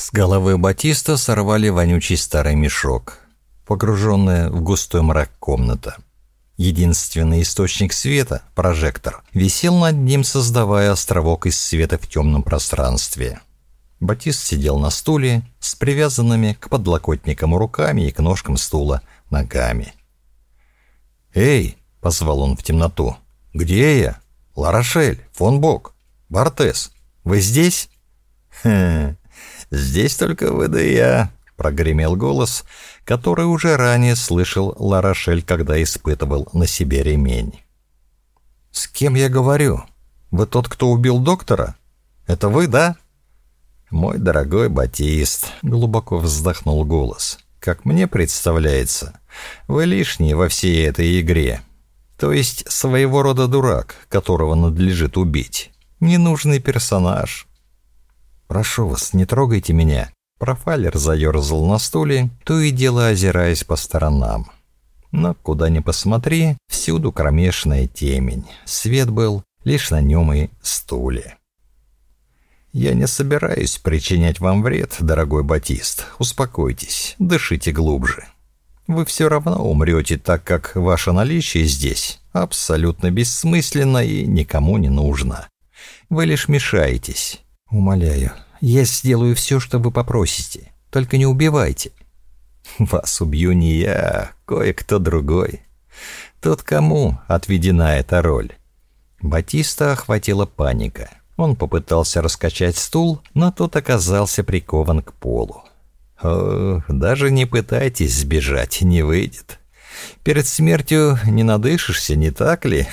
С головы Батиста сорвали вонючий старый мешок, погруженная в густой мрак комната. Единственный источник света, прожектор, висел над ним, создавая островок из света в темном пространстве. Батист сидел на стуле с привязанными к подлокотникам руками и к ножкам стула ногами. «Эй!» — позвал он в темноту. «Где я? Ларошель, фон Бок, Бартес, вы здесь?» «Здесь только вы да я», — прогремел голос, который уже ранее слышал Ларошель, когда испытывал на себе ремень. «С кем я говорю? Вы тот, кто убил доктора? Это вы, да?» «Мой дорогой Батист», — глубоко вздохнул голос, — «как мне представляется, вы лишний во всей этой игре. То есть своего рода дурак, которого надлежит убить. Ненужный персонаж». «Прошу вас, не трогайте меня». Профайлер заерзал на стуле, то и дело озираясь по сторонам. Но куда ни посмотри, всюду кромешная темень. Свет был лишь на нем и стуле. «Я не собираюсь причинять вам вред, дорогой Батист. Успокойтесь, дышите глубже. Вы все равно умрете, так как ваше наличие здесь абсолютно бессмысленно и никому не нужно. Вы лишь мешаетесь. Умоляю, я сделаю все, что вы попросите. Только не убивайте». «Вас убью не я, кое-кто другой. Тот, кому отведена эта роль». Батиста охватила паника. Он попытался раскачать стул, но тот оказался прикован к полу. «О, даже не пытайтесь сбежать, не выйдет. Перед смертью не надышишься, не так ли?»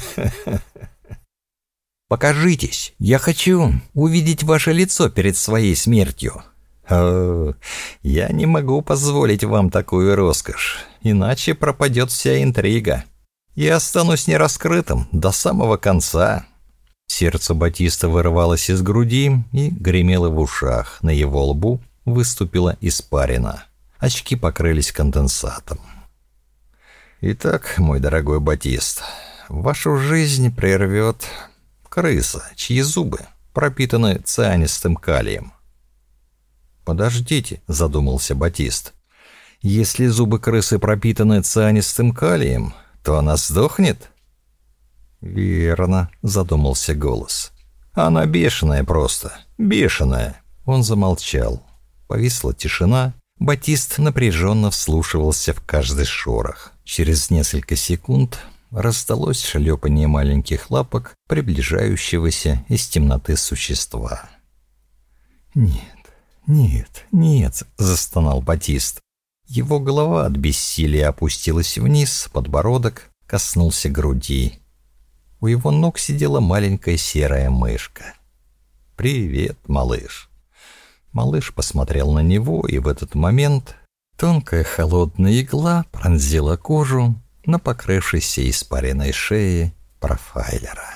«Покажитесь, я хочу увидеть ваше лицо перед своей смертью». «О, я не могу позволить вам такую роскошь, иначе пропадет вся интрига. Я останусь нераскрытым до самого конца». Сердце Батиста вырывалось из груди и гремело в ушах. На его лбу выступила испарина. Очки покрылись конденсатом. «Итак, мой дорогой Батист, вашу жизнь прервет крыса, чьи зубы пропитаны цианистым калием». «Подождите», — задумался Батист. «Если зубы крысы пропитаны цианистым калием, то она сдохнет?» «Верно», — задумался голос. «Она бешеная просто, бешеная». Он замолчал. Повисла тишина. Батист напряженно вслушивался в каждый шорох. Через несколько секунд раздалось шлепанье маленьких лапок приближающегося из темноты существа. «Нет, нет, нет», — застонал Батист. Его голова от бессилия опустилась вниз, подбородок коснулся груди. У его ног сидела маленькая серая мышка. «Привет, малыш». Малыш посмотрел на него, и в этот момент тонкая холодная игла пронзила кожу на покрывшейся испаренной шее профайлера.